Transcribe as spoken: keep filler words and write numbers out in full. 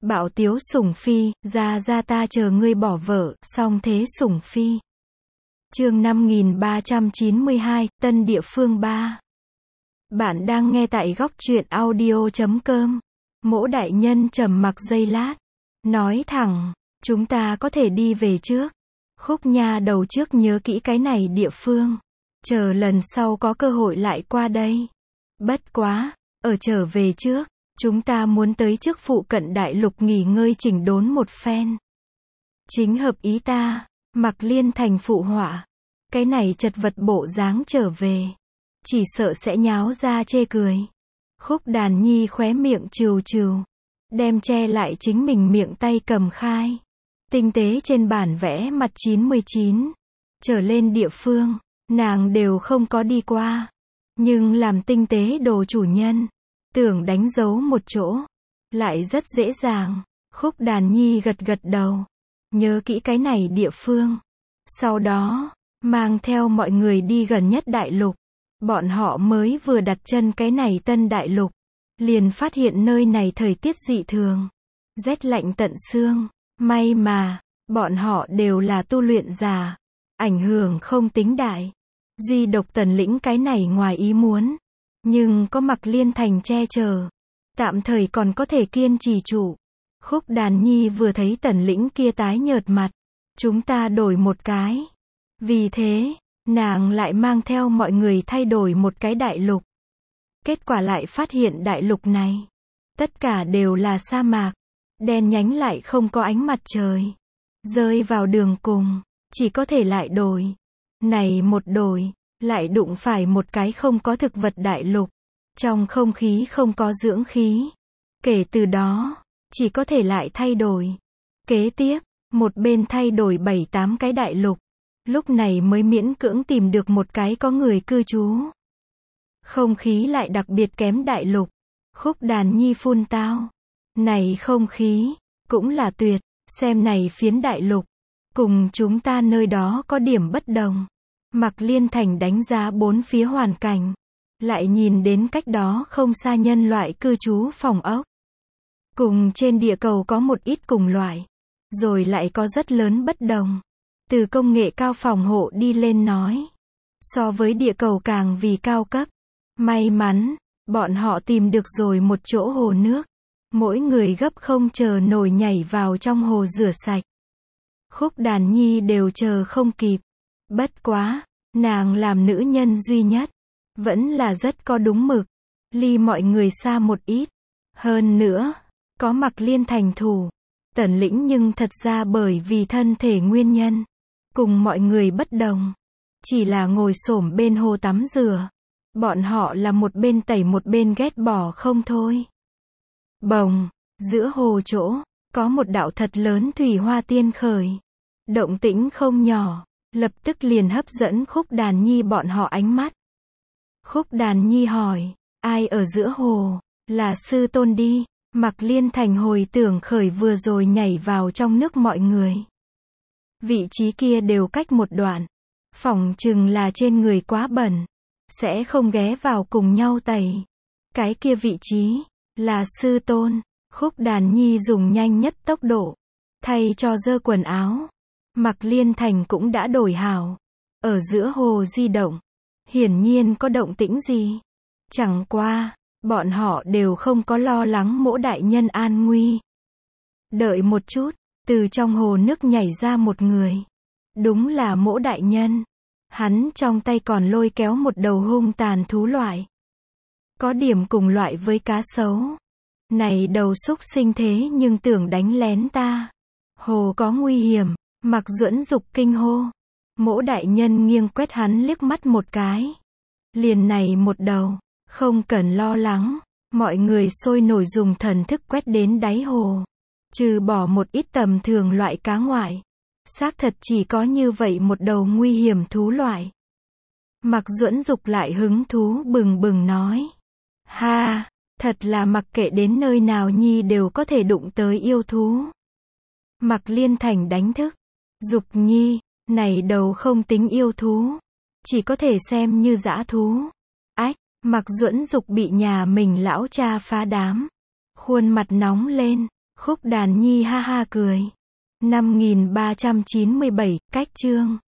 Bảo Tiếu Sủng Phi, ra ra ta chờ ngươi bỏ vợ, song thế Sủng Phi. Chương năm nghìn ba trăm chín mươi hai, Tân Địa Phương ba. Bạn đang nghe tại góc truyện audio chấm com. Mỗ đại nhân trầm mặc giây lát, nói thẳng, chúng ta có thể đi về trước. Khúc nha đầu trước nhớ kỹ cái này địa phương, chờ lần sau có cơ hội lại qua đây. Bất quá, ở trở về trước, chúng ta muốn tới trước phụ cận đại lục nghỉ ngơi chỉnh đốn một phen. Chính hợp ý ta. Mặc Liên Thành phụ họa. Cái này chật vật bộ dáng trở về, chỉ sợ sẽ nháo ra chê cười. Khúc Đàn Nhi khóe miệng trừ trừ, đem che lại chính mình miệng tay cầm khai. Tinh tế trên bản vẽ mặt chín mươi chín trở lên địa phương, nàng đều không có đi qua. Nhưng làm tinh tế đồ chủ nhân, tưởng đánh dấu một chỗ, lại rất dễ dàng. Khúc Đàn Nhi gật gật đầu, nhớ kỹ cái này địa phương. Sau đó, mang theo mọi người đi gần nhất đại lục. Bọn họ mới vừa đặt chân cái này tân đại lục, liền phát hiện nơi này thời tiết dị thường, rét lạnh tận xương. May mà, bọn họ đều là tu luyện giả, ảnh hưởng không tính đại. Duy độc Tần Lĩnh cái này ngoài ý muốn, nhưng có Mặc Liên Thành che chở, tạm thời còn có thể kiên trì trụ. Khúc Đàn Nhi vừa thấy Tần Lĩnh kia tái nhợt mặt, chúng ta đổi một cái. Vì thế, nàng lại mang theo mọi người thay đổi một cái đại lục. Kết quả lại phát hiện đại lục này, tất cả đều là sa mạc, đen nhánh lại không có ánh mặt trời. Rơi vào đường cùng, chỉ có thể lại đổi. Này một đổi, lại đụng phải một cái không có thực vật đại lục. Trong không khí không có dưỡng khí. Kể từ đó, chỉ có thể lại thay đổi. Kế tiếp, một bên thay đổi bảy tám cái đại lục. Lúc này mới miễn cưỡng tìm được một cái có người cư trú. Không khí lại đặc biệt kém đại lục. Khúc Đàn Nhi phun tao. Này không khí, cũng là tuyệt. Xem này phiến đại lục, cùng chúng ta nơi đó có điểm bất đồng. Mặc Liên Thành đánh giá bốn phía hoàn cảnh, lại nhìn đến cách đó không xa nhân loại cư trú phòng ốc. Cùng trên địa cầu có một ít cùng loại, rồi lại có rất lớn bất đồng. Từ công nghệ cao phòng hộ đi lên nói, so với địa cầu càng vì cao cấp. May mắn, bọn họ tìm được rồi một chỗ hồ nước. Mỗi người gấp không chờ nổi nhảy vào trong hồ rửa sạch. Khúc Đàn Nhi đều chờ không kịp. Bất quá, nàng làm nữ nhân duy nhất, vẫn là rất có đúng mực, ly mọi người xa một ít. Hơn nữa, có Mặc Liên Thành thủ, Tần Lĩnh nhưng thật ra bởi vì thân thể nguyên nhân, cùng mọi người bất đồng. Chỉ là ngồi xổm bên hồ tắm rửa. Bọn họ là một bên tẩy một bên ghét bỏ không thôi. Bồng, giữa hồ chỗ, có một đạo thật lớn thủy hoa tiên khởi. Động tĩnh không nhỏ, lập tức liền hấp dẫn Khúc Đàn Nhi bọn họ ánh mắt. Khúc Đàn Nhi hỏi, ai ở giữa hồ? Là sư tôn đi. Mặc Liên Thành hồi tưởng khởi vừa rồi nhảy vào trong nước mọi người. Vị trí kia đều cách một đoạn. Phỏng chừng là trên người quá bẩn, sẽ không ghé vào cùng nhau tẩy. Cái kia vị trí là sư tôn. Khúc Đàn Nhi dùng nhanh nhất tốc độ thay cho dơ quần áo. Mặc Liên Thành cũng đã đổi hảo, ở giữa hồ di động. Hiển nhiên có động tĩnh gì. Chẳng qua, bọn họ đều không có lo lắng mỗ đại nhân an nguy. Đợi một chút, từ trong hồ nước nhảy ra một người. Đúng là mỗ đại nhân. Hắn trong tay còn lôi kéo một đầu hung tàn thú loại. Có điểm cùng loại với cá sấu. Này đầu xúc sinh thế nhưng tưởng đánh lén ta. Hồ có nguy hiểm. Mặc Duẫn Dục kinh hô. Mỗ đại nhân nghiêng quét hắn liếc mắt một cái. Liền này một đầu, không cần lo lắng. Mọi người sôi nổi dùng thần thức quét đến đáy hồ. Trừ bỏ một ít tầm thường loại cá ngoại, xác thật chỉ có như vậy một đầu nguy hiểm thú loại. Mặc Duẫn Dục lại hứng thú bừng bừng nói. Ha, thật là mặc kệ đến nơi nào nhi đều có thể đụng tới yêu thú. Mặc Liên Thành đánh thức. Dục Nhi, này đầu không tính yêu thú, chỉ có thể xem như dã thú. Ách, Mặc Duẫn Dục bị nhà mình lão cha phá đám. Khuôn mặt nóng lên, Khúc đàn nhi ha ha cười. năm nghìn ba trăm chín mươi bảy, cách chương.